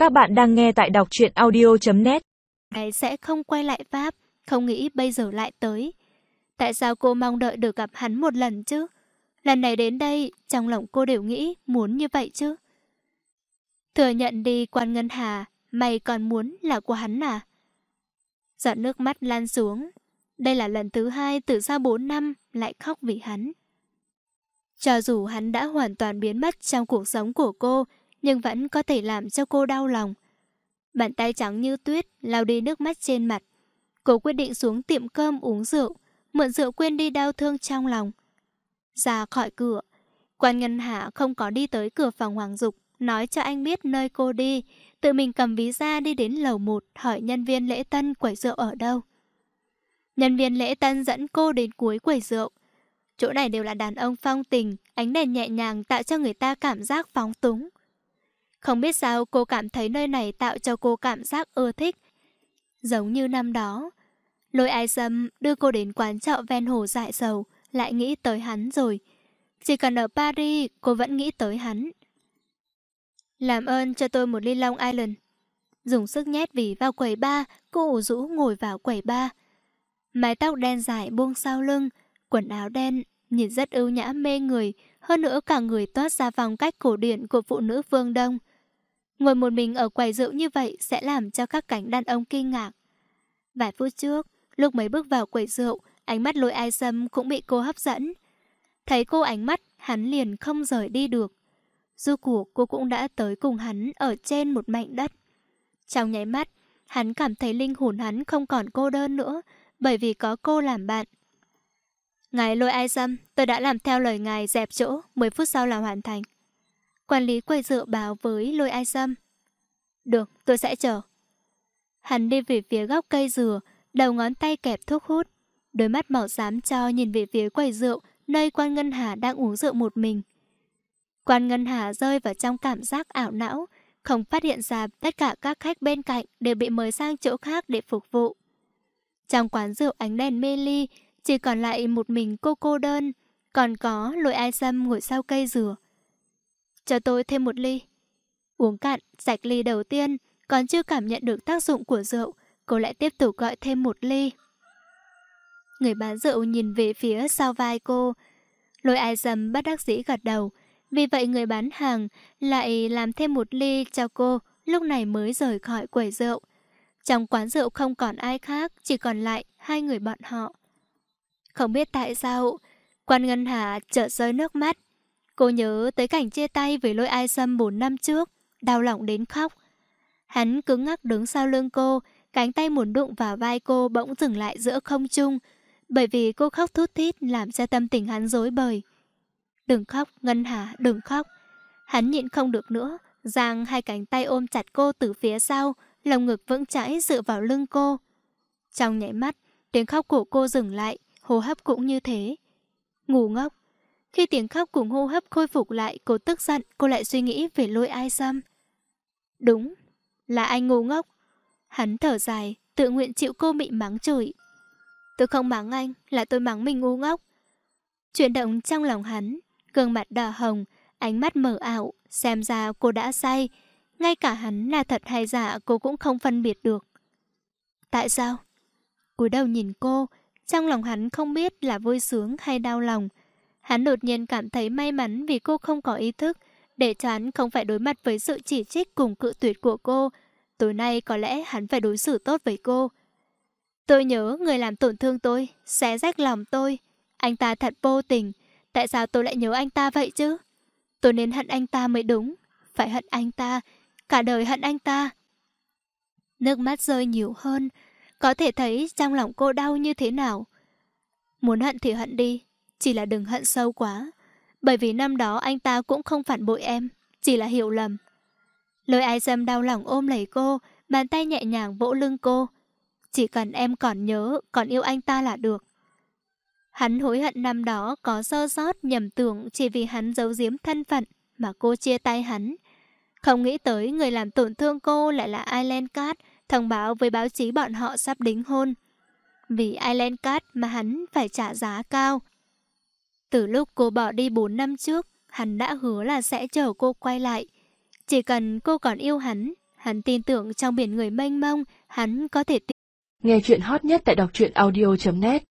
Các bạn đang nghe tại đọc truyện audio.net. Này sẽ không quay lại Pháp, không nghĩ bây giờ lại tới. Tại sao cô mong đợi được gặp hắn một lần chứ? Lần này đến đây, trong lòng cô đều nghĩ muốn như vậy chứ. Thừa nhận đi Quan Ngân Hà, mày còn muốn là của hắn à? Giọt nước mắt lan xuống. Đây là lần thứ hai từ sau 4 năm lại khóc vì hắn. Cho dù hắn đã hoàn toàn biến mất trong cuộc sống của cô, nhưng vẫn có thể làm cho cô đau lòng. Bàn tay trắng như tuyết lau đi nước mắt trên mặt. Cô quyết định xuống tiệm cơm uống rượu, mượn rượu quên đi đau thương trong lòng. Ra khỏi cửa, Quan Ngân Hạ không có đi tới cửa phòng Hoàng Dục, nói cho anh biết nơi cô đi, tự mình cầm ví ra đi đến lầu 1 hỏi nhân viên lễ tân quầy rượu ở đâu. Nhân viên lễ tân dẫn cô đến cuối quầy rượu. Chỗ này đều là đàn ông phong tình, ánh đèn nhẹ nhàng tạo cho người ta cảm giác phóng túng. Không biết sao cô cảm thấy nơi này tạo cho cô cảm giác ưa thích. Giống như năm đó, Lôi Ai Sâm đưa cô đến quán trọ ven hồ Dại Sầu, lại nghĩ tới hắn rồi. Chỉ cần ở Paris, cô vẫn nghĩ tới hắn. Làm ơn cho tôi một ly Long Island. Dùng sức nhét ví vào quầy bar, cô ủ rũ ngồi vào quầy bar. Mái tóc đen dài buông sau lưng, quần áo đen, nhìn rất ưu nhã mê người, hơn nữa cả người toát ra phong cách cổ điển của phụ nữ phương Đông. Ngồi một mình ở quầy rượu như vậy sẽ làm cho các cánh đàn ông kinh ngạc. Vài phút trước, lúc mới bước vào quầy rượu, ánh mắt Lôi Ai Sâm cũng bị cô hấp dẫn. Thấy cô ánh mắt, hắn liền không rời đi được. Rốt cuộc cô cũng đã tới cùng hắn ở trên một mảnh đất. Trong nháy mắt, hắn cảm thấy linh hồn hắn không còn cô đơn nữa, bởi vì có cô làm bạn. Ngài Lôi Ai Sâm, tôi đã làm theo lời ngài dẹp chỗ, 10 phút sau là hoàn thành. Quản lý quầy rượu báo với Lôi Ai Sâm. Được, tôi sẽ chờ. Hắn đi về phía góc cây dừa, đầu ngón tay kẹp thuốc hút. Đôi mắt màu xám cho nhìn về phía quầy rượu, nơi Quan Ngân Hà đang uống rượu một mình. Quan Ngân Hà rơi vào trong cảm giác ảo não, không phát hiện ra tất cả các khách bên cạnh đều bị mời sang chỗ khác để phục vụ. Trong quán rượu ánh đèn mê ly, chỉ còn lại một mình cô đơn, còn có Lôi Ai Sâm ngồi sau cây dừa. Cho tôi thêm một ly. Uống cạn, sạch ly đầu tiên, còn chưa cảm nhận được tác dụng của rượu, cô lại tiếp tục gọi thêm một ly. Người bán rượu nhìn về phía sau vai cô. Lôi Ai Sâm bất đắc dĩ gật đầu. Vì vậy người bán hàng lại làm thêm một ly cho cô, lúc này mới rời khỏi quầy rượu. Trong quán rượu không còn ai khác, chỉ còn lại hai người bọn họ. Không biết tại sao, Quan Ngân Hà chợt rơi nước mắt. Cô nhớ tới cảnh chia tay với Lôi Ai Sâm 4 năm trước, đau lòng đến khóc. Hắn cứng ngắc đứng sau lưng cô, cánh tay muốn đụng vào vai cô bỗng dừng lại giữa không trung, bởi vì cô khóc thút thít làm cho tâm tình hắn rối bời. Đừng khóc, Ngân Hà, đừng khóc. Hắn nhịn không được nữa, giang hai cánh tay ôm chặt cô từ phía sau, lồng ngực vững chãi dựa vào lưng cô. Trong nháy mắt, tiếng khóc của cô dừng lại, hô hấp cũng như thế. Ngu ngốc. Khi tiếng khóc cùng hô hấp khôi phục lại, cô tức giận, cô lại suy nghĩ về Lôi Ai Sâm. Đúng, là anh ngu ngốc. Hắn thở dài, tự nguyện chịu cô bị mắng chửi. Tôi không mắng anh, là tôi mắng mình ngu ngốc. Chuyển động trong lòng hắn, gương mặt đỏ hồng, ánh mắt mờ ảo, xem ra cô đã say. Ngay cả hắn là thật hay giả cô cũng không phân biệt được. Tại sao? Cúi đầu nhìn cô, trong lòng hắn không biết là vui sướng hay đau lòng. Hắn đột nhiên cảm thấy may mắn vì cô không có ý thức, để cho hắn không phải đối mặt với sự chỉ trích cùng cự tuyệt của cô. Tối nay có lẽ hắn phải đối xử tốt với cô. Tôi nhớ người làm tổn thương tôi, xé rách lòng tôi. Anh ta thật vô tình, tại sao tôi lại nhớ anh ta vậy chứ? Tôi nên hận anh ta mới đúng, phải hận anh ta, cả đời hận anh ta. Nước mắt rơi nhiều hơn, có thể thấy trong lòng cô đau như thế nào. Muốn hận thì hận đi, chỉ là đừng hận sâu quá. Bởi vì năm đó anh ta cũng không phản bội em, chỉ là hiểu lầm. Lôi Ai Sâm đau lòng ôm lấy cô, bàn tay nhẹ nhàng vỗ lưng cô. Chỉ cần em còn nhớ, còn yêu anh ta là được. Hắn hối hận năm đó có sơ sót nhầm tưởng chỉ vì hắn giấu giếm thân phận mà cô chia tay hắn. Không nghĩ tới người làm tổn thương cô lại là Island Cat, thông báo với báo chí bọn họ sắp đính hôn. Vì Island Cat mà hắn phải trả giá cao. Từ lúc cô bỏ đi 4 năm trước, hắn đã hứa là sẽ chờ cô quay lại. Chỉ cần cô còn yêu hắn, Hắn tin tưởng trong biển người mênh mông, hắn có thể Nghe chuyện hot nhất tại đọc truyện audio.net